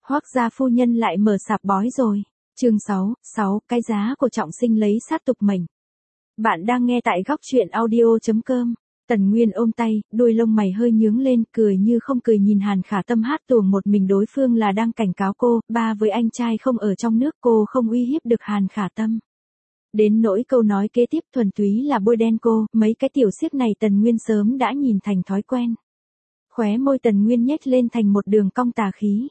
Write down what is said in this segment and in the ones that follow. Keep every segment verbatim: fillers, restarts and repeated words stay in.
Hoắc gia phu nhân lại mở sạp bói rồi. Chương sáu, sáu, cái giá của trọng sinh lấy sát tục mệnh. Bạn đang nghe tại góc truyện audio chấm com. Tần Nguyên ôm tay, đuôi lông mày hơi nhướng lên, cười như không cười nhìn Hàn Khả Tâm hát tuồng một mình, đối phương là đang cảnh cáo cô, ba với anh trai không ở trong nước, cô không uy hiếp được Hàn Khả Tâm. Đến nỗi câu nói kế tiếp thuần túy là bôi đen cô, mấy cái tiểu xiếc này Tần Nguyên sớm đã nhìn thành thói quen. Khóe môi Tần Nguyên nhếch lên thành một đường cong tà khí.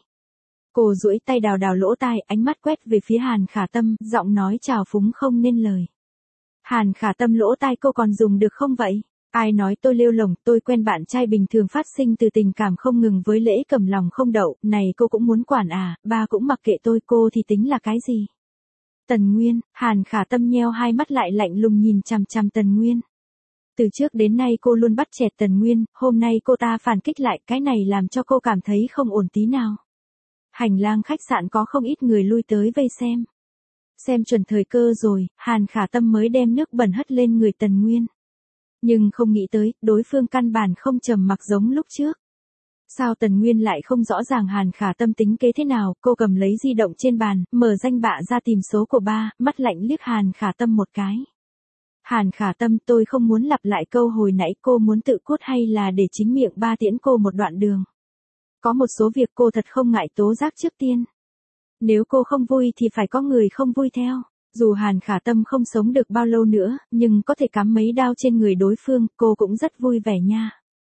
Cô duỗi tay đào đào lỗ tai, ánh mắt quét về phía Hàn Khả Tâm, giọng nói trào phúng không nên lời. Hàn Khả Tâm lỗ tai cô còn dùng được không vậy? Ai nói tôi lêu lổng, tôi quen bạn trai bình thường phát sinh từ tình cảm không ngừng với lễ cầm lòng không đậu, này cô cũng muốn quản à, ba cũng mặc kệ tôi, cô thì tính là cái gì? Tần Nguyên, Hàn Khả Tâm nheo hai mắt lại lạnh lùng nhìn chằm chằm Tần Nguyên. Từ trước đến nay cô luôn bắt chẹt Tần Nguyên, hôm nay cô ta phản kích lại, cái này làm cho cô cảm thấy không ổn tí nào. Hành lang khách sạn có không ít người lui tới vây xem. Xem chuẩn thời cơ rồi, Hàn Khả Tâm mới đem nước bẩn hất lên người Tần Nguyên. Nhưng không nghĩ tới, đối phương căn bản không trầm mặc giống lúc trước. Sao Tần Nguyên lại không rõ ràng Hàn Khả Tâm tính kế thế nào, cô cầm lấy di động trên bàn, mở danh bạ ra tìm số của ba, mắt lạnh liếc Hàn Khả Tâm một cái. Hàn Khả Tâm, tôi không muốn lặp lại câu hồi nãy, cô muốn tự cút hay là để chính miệng ba tiễn cô một đoạn đường. Có một số việc cô thật không ngại tố giác trước tiên. Nếu cô không vui thì phải có người không vui theo. Dù Hàn Khả Tâm không sống được bao lâu nữa, nhưng có thể cắm mấy đao trên người đối phương, cô cũng rất vui vẻ nha.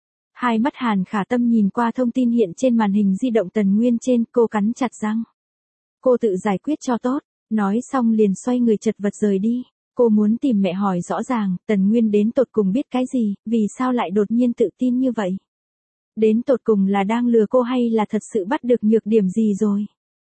Hai mắt Hàn Khả Tâm nhìn qua thông tin hiện trên màn hình di động Tần Nguyên trên, cô cắn chặt răng. Cô tự giải quyết cho tốt, nói xong liền xoay người chật vật rời đi. Cô muốn tìm mẹ hỏi rõ ràng, Tần Nguyên đến tột cùng biết cái gì, vì sao lại đột nhiên tự tin như vậy. Đến tột cùng là đang lừa cô hay là thật sự bắt được nhược điểm gì rồi.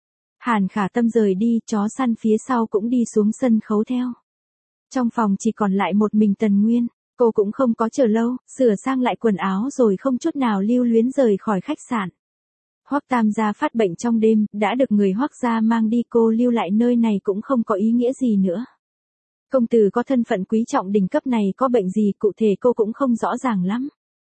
Hàn Khả Tâm rời đi, chó săn phía sau cũng đi xuống sân khấu theo. Trong phòng chỉ còn lại một mình Tần Nguyên, cô cũng không có chờ lâu, sửa sang lại quần áo rồi không chút nào lưu luyến rời khỏi khách sạn. Hoắc Tam gia phát bệnh trong đêm, đã được người Hoắc gia mang đi, cô lưu lại nơi này cũng không có ý nghĩa gì nữa. Công tử có thân phận quý trọng đỉnh cấp này có bệnh gì cụ thể cô cũng không rõ ràng lắm.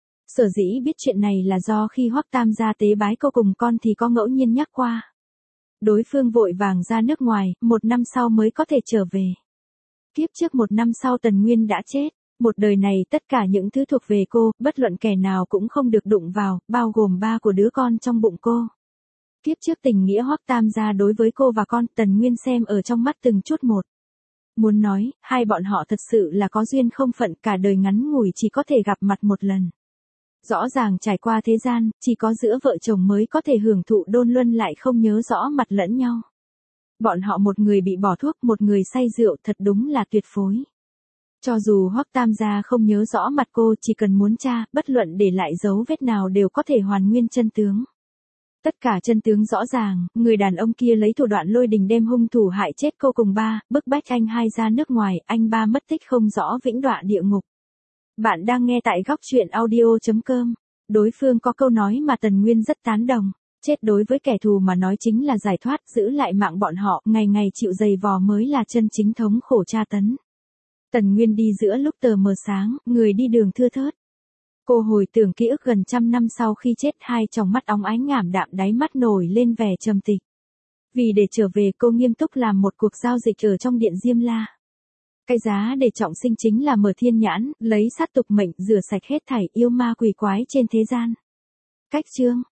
Sở dĩ biết chuyện này là do khi Hoắc Tam gia tế bái cô cùng con thì có ngẫu nhiên nhắc qua. Đối phương vội vàng ra nước ngoài, một năm sau mới có thể trở về. Kiếp trước một năm sau Tần Nguyên đã chết, một đời này tất cả những thứ thuộc về cô, bất luận kẻ nào cũng không được đụng vào, bao gồm ba của đứa con trong bụng cô. Kiếp trước tình nghĩa Hoắc Tam gia đối với cô và con, Tần Nguyên xem ở trong mắt từng chút một. Muốn nói, hai bọn họ thật sự là có duyên không phận, cả đời ngắn ngủi chỉ có thể gặp mặt một lần. Rõ ràng trải qua thế gian, chỉ có giữa vợ chồng mới có thể hưởng thụ đôn luân lại không nhớ rõ mặt lẫn nhau. Bọn họ một người bị bỏ thuốc, một người say rượu, thật đúng là tuyệt phối. Cho dù Hoắc Tam gia không nhớ rõ mặt cô, chỉ cần muốn tra, bất luận để lại dấu vết nào đều có thể hoàn nguyên chân tướng. Tất cả chân tướng rõ ràng, người đàn ông kia lấy thủ đoạn lôi đình đem hung thủ hại chết cô cùng ba, bức bách anh hai ra nước ngoài, anh ba mất tích không rõ vĩnh đọa địa ngục. Bạn đang nghe tại góc truyện audio chấm com. Đối phương có câu nói mà Tần Nguyên rất tán đồng. Chết đối với kẻ thù mà nói chính là giải thoát, giữ lại mạng bọn họ, ngày ngày chịu dày vò mới là chân chính thống khổ tra tấn. Tần Nguyên đi giữa lúc tờ mờ sáng, người đi đường thưa thớt. Cô hồi tưởng ký ức gần trăm năm sau khi chết, hai tròng mắt óng ánh ngảm đạm, đáy mắt nổi lên vẻ trầm tịch. Vì để trở về cô nghiêm túc làm một cuộc giao dịch ở trong điện Diêm La. Cái giá để trọng sinh chính là mở thiên nhãn, lấy sát tục mệnh, rửa sạch hết thảy yêu ma quỷ quái trên thế gian. Cách chương